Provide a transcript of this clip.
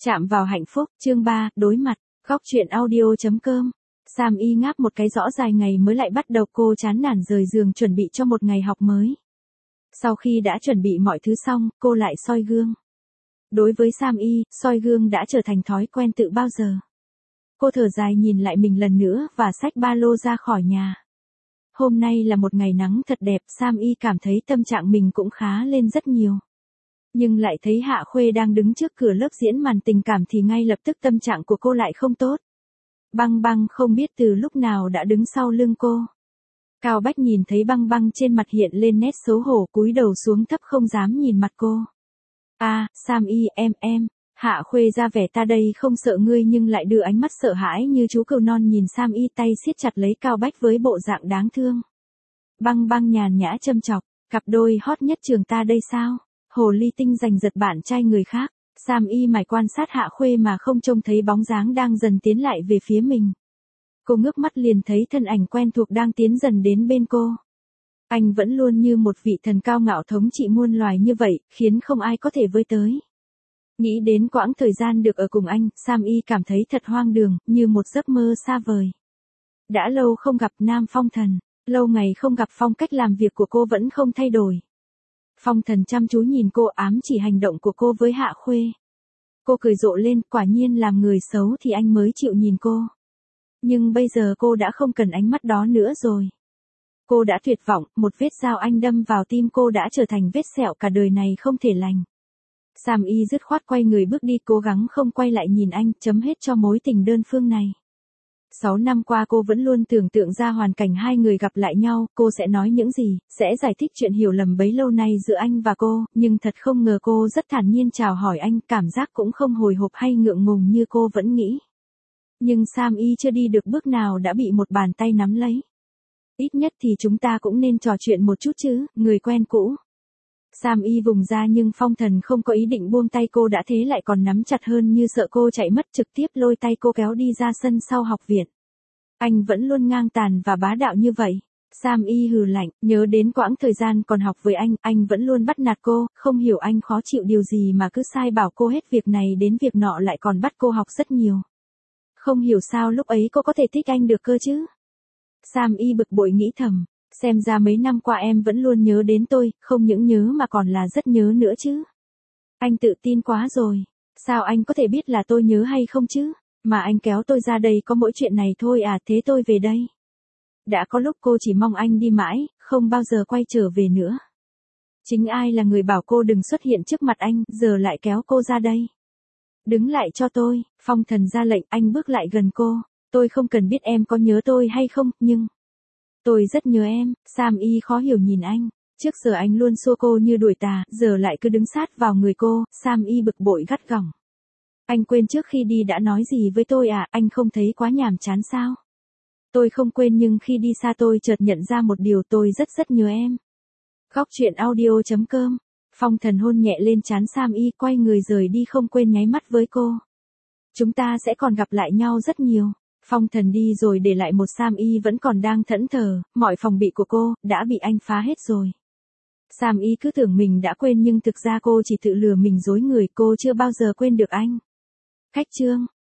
Chạm vào hạnh phúc, chương 3, đối mặt, góc truyện audio.com. Sam Y ngáp một cái rõ dài ngày mới lại bắt đầu cô chán nản rời giường chuẩn bị cho một ngày học mới. Sau khi đã chuẩn bị mọi thứ xong, cô lại soi gương. Đối với Sam Y, soi gương đã trở thành thói quen từ bao giờ. Cô thở dài nhìn lại mình lần nữa và xách ba lô ra khỏi nhà. Hôm nay là một ngày nắng thật đẹp, Sam Y cảm thấy tâm trạng mình cũng khá lên rất nhiều. Nhưng lại thấy Hạ Khuê đang đứng trước cửa lớp diễn màn tình cảm thì ngay lập tức tâm trạng của cô lại không tốt. Băng Băng không biết từ lúc nào đã đứng sau lưng cô. Cao Bách nhìn thấy Băng Băng trên mặt hiện lên nét xấu hổ cúi đầu xuống thấp không dám nhìn mặt cô. Sam Y em. Hạ Khuê ra vẻ ta đây không sợ ngươi nhưng lại đưa ánh mắt sợ hãi như chú cừu non nhìn Sam Y tay siết chặt lấy Cao Bách với bộ dạng đáng thương. Băng Băng nhàn nhã châm chọc, cặp đôi hot nhất trường ta đây sao? Hồ ly tinh giành giật bạn trai người khác. Sam Y mải quan sát Hạ Khuê mà không trông thấy bóng dáng đang dần tiến lại về phía mình. Cô ngước mắt liền thấy thân ảnh quen thuộc đang tiến dần đến bên cô. Anh vẫn luôn như một vị thần cao ngạo thống trị muôn loài như vậy, khiến không ai có thể với tới. Nghĩ đến quãng thời gian được ở cùng anh, Sam Y cảm thấy thật hoang đường, như một giấc mơ xa vời. Đã lâu không gặp Nam Phong Thần, lâu ngày không gặp phong cách làm việc của cô vẫn không thay đổi. Phong Thần chăm chú nhìn cô ám chỉ hành động của cô với Hạ Khuê. Cô cười rộ lên, quả nhiên làm người xấu thì anh mới chịu nhìn cô. Nhưng bây giờ cô đã không cần ánh mắt đó nữa rồi. Cô đã tuyệt vọng, một vết dao anh đâm vào tim cô đã trở thành vết sẹo cả đời này không thể lành. Sam Y dứt khoát quay người bước đi, cố gắng không quay lại nhìn anh, chấm hết cho mối tình đơn phương này. 6 năm qua cô vẫn luôn tưởng tượng ra hoàn cảnh hai người gặp lại nhau, cô sẽ nói những gì, sẽ giải thích chuyện hiểu lầm bấy lâu nay giữa anh và cô, nhưng thật không ngờ cô rất thản nhiên chào hỏi anh, cảm giác cũng không hồi hộp hay ngượng ngùng như cô vẫn nghĩ. Nhưng Sam Y chưa đi được bước nào đã bị một bàn tay nắm lấy. Ít nhất thì chúng ta cũng nên trò chuyện một chút chứ, người quen cũ. Sam Y vùng ra nhưng Phong Thần không có ý định buông tay cô, đã thế lại còn nắm chặt hơn như sợ cô chạy mất, trực tiếp lôi tay cô kéo đi ra sân sau học viện. Anh vẫn luôn ngang tàn và bá đạo như vậy. Sam Y hừ lạnh, nhớ đến quãng thời gian còn học với anh vẫn luôn bắt nạt cô, không hiểu anh khó chịu điều gì mà cứ sai bảo cô hết việc này đến việc nọ, lại còn bắt cô học rất nhiều. Không hiểu sao lúc ấy cô có thể thích anh được cơ chứ. Sam Y bực bội nghĩ thầm. Xem ra mấy năm qua em vẫn luôn nhớ đến tôi, không những nhớ mà còn là rất nhớ nữa chứ. Anh tự tin quá rồi. Sao anh có thể biết là tôi nhớ hay không chứ? Mà anh kéo tôi ra đây có mỗi chuyện này thôi à, thế tôi về đây. Đã có lúc cô chỉ mong anh đi mãi, không bao giờ quay trở về nữa. Chính ai là người bảo cô đừng xuất hiện trước mặt anh, giờ lại kéo cô ra đây. Đứng lại cho tôi, Phong Thần ra lệnh, anh bước lại gần cô. Tôi không cần biết em có nhớ tôi hay không, nhưng... tôi rất nhớ em. Sam Y khó hiểu nhìn anh. Trước giờ anh luôn xua cô như đuổi tà, giờ lại cứ đứng sát vào người cô. Sam Y bực bội gắt gỏng. Anh quên trước khi đi đã nói gì với tôi à, anh không thấy quá nhàm chán sao? Tôi không quên nhưng khi đi xa tôi chợt nhận ra một điều, tôi rất nhớ em. Góc truyện audio.com. Phong Thần hôn nhẹ lên trán Sam Y, quay người rời đi không quên nháy mắt với cô. Chúng ta sẽ còn gặp lại nhau rất nhiều. Phong Thần đi rồi để lại một Sam Y vẫn còn đang thẫn thờ, mọi phòng bị của cô đã bị anh phá hết rồi. Sam Y cứ tưởng mình đã quên nhưng thực ra cô chỉ tự lừa mình dối người, cô chưa bao giờ quên được anh. Khách chương.